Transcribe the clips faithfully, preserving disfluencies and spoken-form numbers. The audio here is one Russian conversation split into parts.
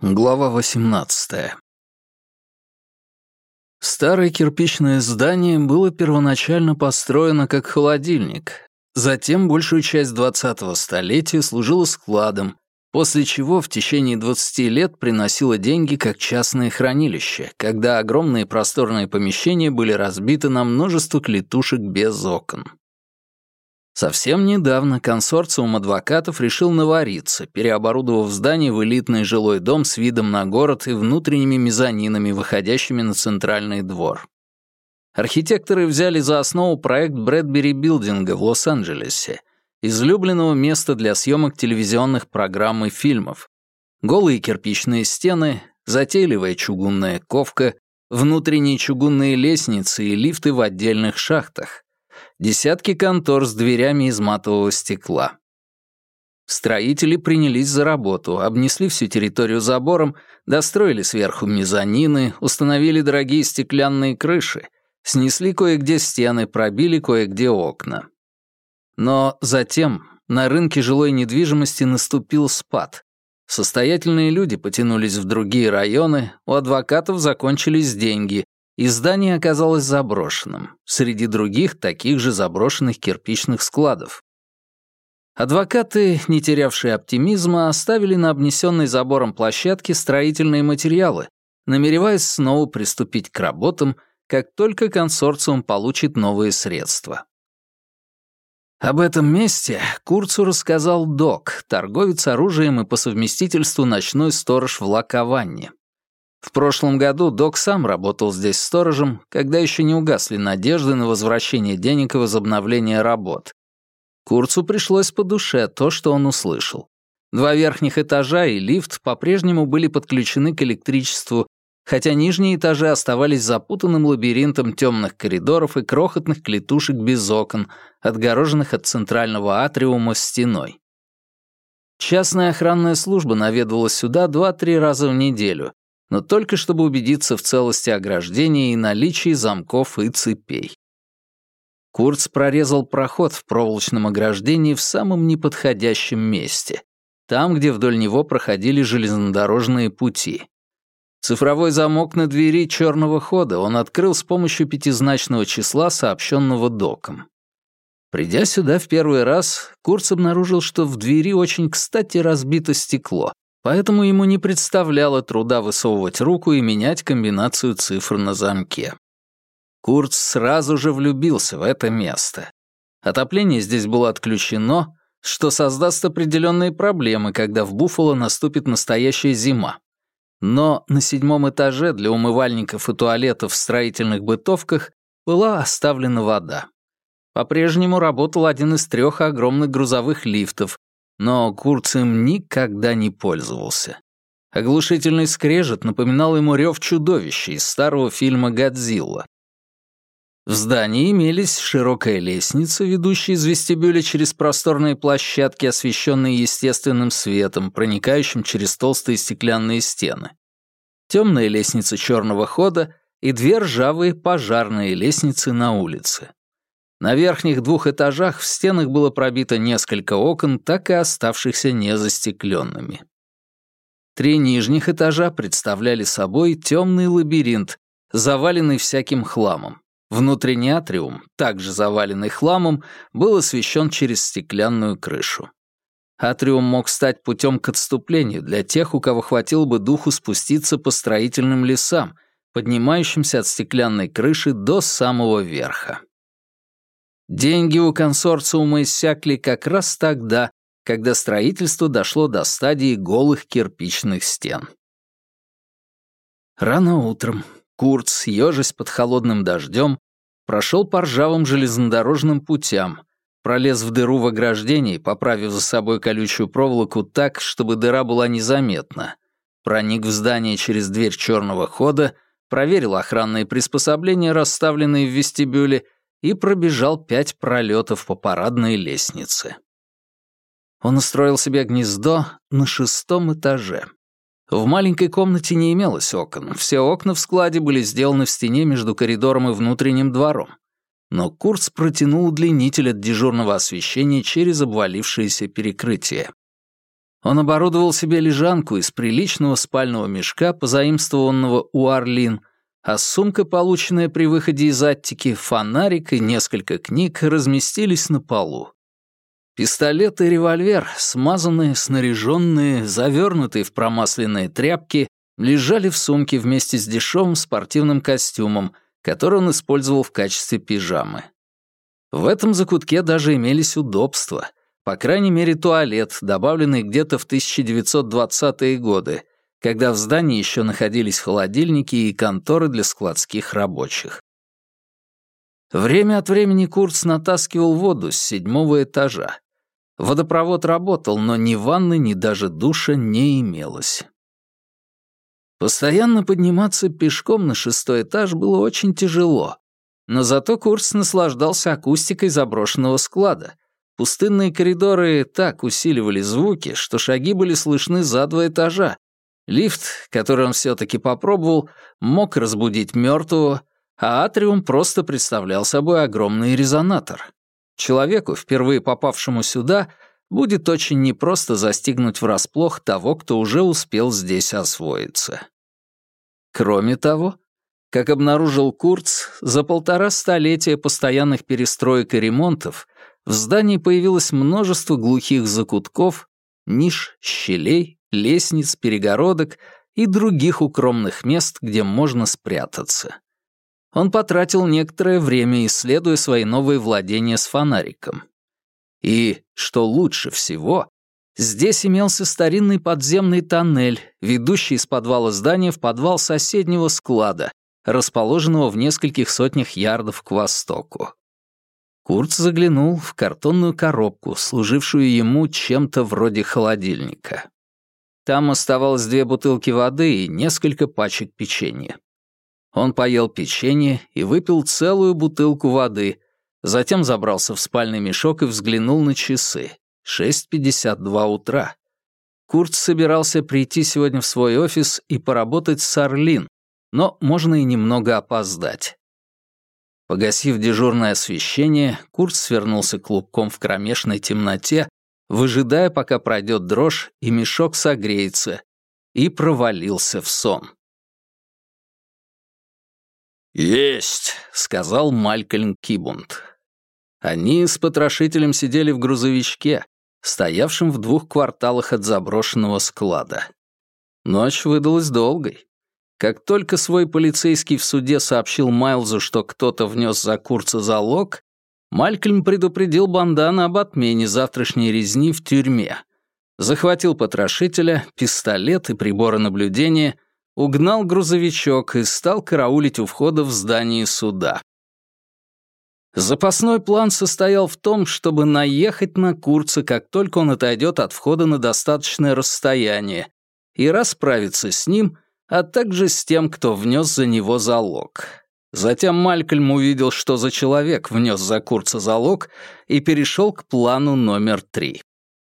Глава восемнадцатая. Старое кирпичное здание было первоначально построено как холодильник, затем большую часть двадцатого столетия служило складом, после чего в течение двадцати лет приносило деньги как частное хранилище, когда огромные просторные помещения были разбиты на множество клетушек без окон. Совсем недавно консорциум адвокатов решил навариться, переоборудовав здание в элитный жилой дом с видом на город и внутренними мезонинами, выходящими на центральный двор. Архитекторы взяли за основу проект Брэдбери Билдинга в Лос-Анджелесе, излюбленного места для съемок телевизионных программ и фильмов. Голые кирпичные стены, затейливая чугунная ковка, внутренние чугунные лестницы и лифты в отдельных шахтах. Десятки контор с дверями из матового стекла. Строители принялись за работу, обнесли всю территорию забором, достроили сверху мезонины, установили дорогие стеклянные крыши, снесли кое-где стены, пробили кое-где окна. Но затем на рынке жилой недвижимости наступил спад. Состоятельные люди потянулись в другие районы, у адвокатов закончились деньги, и здание оказалось заброшенным, среди других таких же заброшенных кирпичных складов. Адвокаты, не терявшие оптимизма, оставили на обнесенной забором площадке строительные материалы, намереваясь снова приступить к работам, как только консорциум получит новые средства. Об этом месте Курцу рассказал Док, торговец оружием и по совместительству ночной сторож в Лакаванне. В прошлом году Док сам работал здесь сторожем, когда еще не угасли надежды на возвращение денег и возобновление работ. Курцу пришлось по душе то, что он услышал. Два верхних этажа и лифт по-прежнему были подключены к электричеству, хотя нижние этажи оставались запутанным лабиринтом темных коридоров и крохотных клетушек без окон, отгороженных от центрального атриума стеной. Частная охранная служба наведывалась сюда два-три раза в неделю, но только чтобы убедиться в целости ограждения и наличии замков и цепей. Курц прорезал проход в проволочном ограждении в самом неподходящем месте, там, где вдоль него проходили железнодорожные пути. Цифровой замок на двери черного хода он открыл с помощью пятизначного числа, сообщенного Доком. Придя сюда в первый раз, Курц обнаружил, что в двери очень кстати разбито стекло, поэтому ему не представляло труда высовывать руку и менять комбинацию цифр на замке. Курц сразу же влюбился в это место. Отопление здесь было отключено, что создаст определенные проблемы, когда в Буффало наступит настоящая зима. Но на седьмом этаже для умывальников и туалетов в строительных бытовках была оставлена вода. По-прежнему работал один из трех огромных грузовых лифтов, но Курц им никогда не пользовался. Оглушительный скрежет напоминал ему рев чудовища из старого фильма «Годзилла». В здании имелись широкая лестница, ведущая из вестибюля через просторные площадки, освещенные естественным светом, проникающим через толстые стеклянные стены, темная лестница черного хода и две ржавые пожарные лестницы на улице. На верхних двух этажах в стенах было пробито несколько окон, так и оставшихся незастекленными. Три нижних этажа представляли собой темный лабиринт, заваленный всяким хламом. Внутренний атриум, также заваленный хламом, был освещен через стеклянную крышу. Атриум мог стать путем к отступлению для тех, у кого хватило бы духу спуститься по строительным лесам, поднимающимся от стеклянной крыши до самого верха. Деньги у консорциума иссякли как раз тогда, когда строительство дошло до стадии голых кирпичных стен. Рано утром Курц, ежась под холодным дождем, прошел по ржавым железнодорожным путям, пролез в дыру в ограждении, поправив за собой колючую проволоку так, чтобы дыра была незаметна, проник в здание через дверь черного хода, проверил охранные приспособления, расставленные в вестибюле, и пробежал пять пролетов по парадной лестнице. Он устроил себе гнездо на шестом этаже. В маленькой комнате не имелось окон, все окна в складе были сделаны в стене между коридором и внутренним двором. Но Курц протянул удлинитель от дежурного освещения через обвалившееся перекрытие. Он оборудовал себе лежанку из приличного спального мешка, позаимствованного у Орлин, а сумка, полученная при выходе из Аттики, фонарик и несколько книг разместились на полу. Пистолет и револьвер, смазанные, снаряженные, завернутые в промасленные тряпки, лежали в сумке вместе с дешевым спортивным костюмом, который он использовал в качестве пижамы. В этом закутке даже имелись удобства, по крайней мере туалет, добавленный где-то в тысяча девятьсот двадцатые годы, когда в здании еще находились холодильники и конторы для складских рабочих. Время от времени Курц натаскивал воду с седьмого этажа. Водопровод работал, но ни ванны, ни даже душа не имелось. Постоянно подниматься пешком на шестой этаж было очень тяжело, но зато Курц наслаждался акустикой заброшенного склада. Пустынные коридоры так усиливали звуки, что шаги были слышны за два этажа. Лифт, который он все-таки попробовал, мог разбудить мертвого, а атриум просто представлял собой огромный резонатор. Человеку, впервые попавшему сюда, будет очень непросто застигнуть врасплох того, кто уже успел здесь освоиться. Кроме того, как обнаружил Курц, за полтора столетия постоянных перестроек и ремонтов в здании появилось множество глухих закутков, ниш, щелей, лестниц, перегородок и других укромных мест, где можно спрятаться. Он потратил некоторое время, исследуя свои новые владения с фонариком. И, что лучше всего, здесь имелся старинный подземный тоннель, ведущий из подвала здания в подвал соседнего склада, расположенного в нескольких сотнях ярдов к востоку. Курц заглянул в картонную коробку, служившую ему чем-то вроде холодильника. Там оставалось две бутылки воды и несколько пачек печенья. Он поел печенье и выпил целую бутылку воды, затем забрался в спальный мешок и взглянул на часы. шесть пятьдесят два утра. Курц собирался прийти сегодня в свой офис и поработать с Орлин, но можно и немного опоздать. Погасив дежурное освещение, Курц свернулся клубком в кромешной темноте, выжидая, пока пройдет дрожь и мешок согреется, и провалился в сон. «Есть», — сказал Малькольм Кибунд. Они с потрошителем сидели в грузовичке, стоявшем в двух кварталах от заброшенного склада. Ночь выдалась долгой. Как только свой полицейский в суде сообщил Майлзу, что кто-то внес за Курца залог, Малькольм предупредил Бандана об отмене завтрашней резни в тюрьме, захватил потрошителя, пистолет и приборы наблюдения, угнал грузовичок и стал караулить у входа в здание суда. Запасной план состоял в том, чтобы наехать на Курца, как только он отойдет от входа на достаточное расстояние, и расправиться с ним, а также с тем, кто внес за него залог. Затем Малькольм увидел, что за человек внес за Курца залог, и перешел к плану номер три.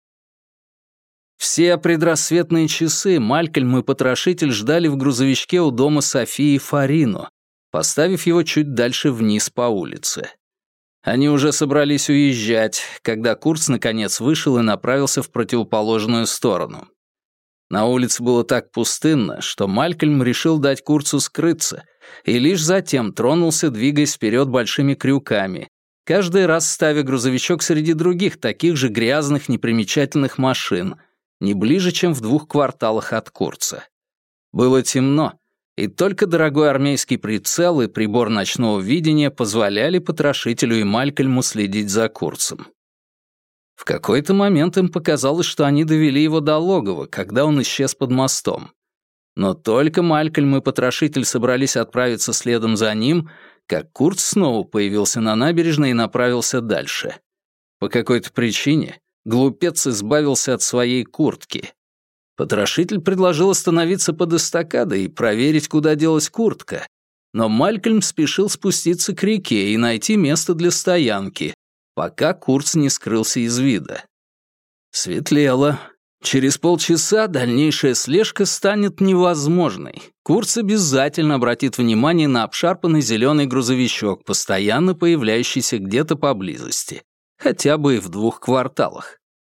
Все предрассветные часы Малькольм и потрошитель ждали в грузовичке у дома Софии Фарино, поставив его чуть дальше вниз по улице. Они уже собрались уезжать, когда Курц наконец вышел и направился в противоположную сторону. На улице было так пустынно, что Малькольм решил дать Курцу скрыться, и лишь затем тронулся, двигаясь вперед большими крюками, каждый раз ставя грузовичок среди других таких же грязных, непримечательных машин, не ближе, чем в двух кварталах от Курца. Было темно, и только дорогой армейский прицел и прибор ночного видения позволяли потрошителю и Малькольму следить за Курцем. В какой-то момент им показалось, что они довели его до логова, когда он исчез под мостом. Но только Малькольм и потрошитель собрались отправиться следом за ним, как Курц снова появился на набережной и направился дальше. По какой-то причине глупец избавился от своей куртки. Потрошитель предложил остановиться под эстакадой и проверить, куда делась куртка, но Малькольм спешил спуститься к реке и найти место для стоянки, пока Курц не скрылся из вида. Светлело. Через полчаса дальнейшая слежка станет невозможной. Курц обязательно обратит внимание на обшарпанный зеленый грузовичок, постоянно появляющийся где-то поблизости, хотя бы и в двух кварталах.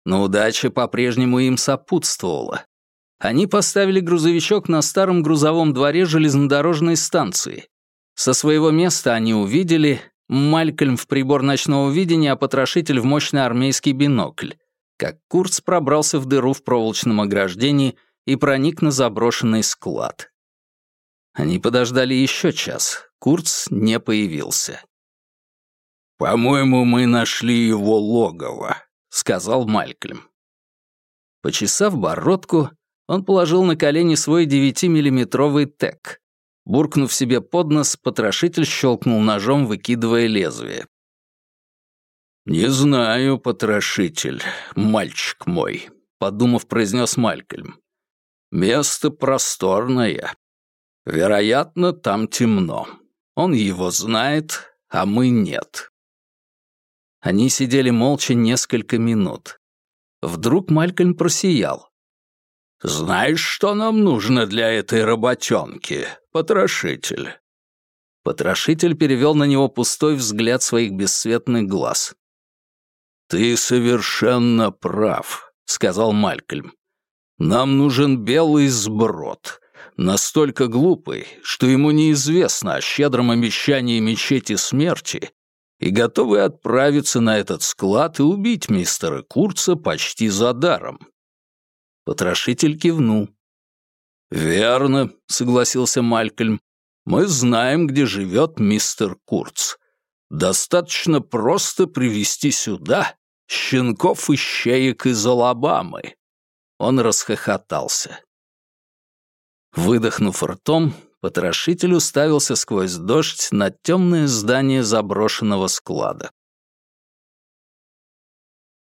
Но удача по-прежнему им сопутствовала. Они поставили грузовичок на старом грузовом дворе железнодорожной станции. Со своего места они увидели, Малькольм в прибор ночного видения, а потрошитель в мощный армейский бинокль, как Курц пробрался в дыру в проволочном ограждении и проник на заброшенный склад. Они подождали еще час. Курц не появился. «По-моему, мы нашли его логово», — сказал Малькольм. Почесав бородку, он положил на колени свой девятимиллиметровый ТЭК. Буркнув себе под нос, потрошитель щелкнул ножом, выкидывая лезвие. «Не знаю, потрошитель, мальчик мой», — подумав, произнес Малькольм. «Место просторное. Вероятно, там темно. Он его знает, а мы нет». Они сидели молча несколько минут. Вдруг Малькольм просиял. «Знаешь, что нам нужно для этой работенки, потрошитель?» Потрошитель перевел на него пустой взгляд своих бесцветных глаз. «Ты совершенно прав», — сказал Малькольм. «Нам нужен белый сброд, настолько глупый, что ему неизвестно о щедром обещании мечети смерти, и готовый отправиться на этот склад и убить мистера Курца почти за даром». Потрошитель кивнул. «Верно», — согласился Малькольм. «Мы знаем, где живет мистер Курц. Достаточно просто привезти сюда щенков и щеек из Алабамы». Он расхохотался. Выдохнув ртом, потрошитель уставился сквозь дождь на темное здание заброшенного склада.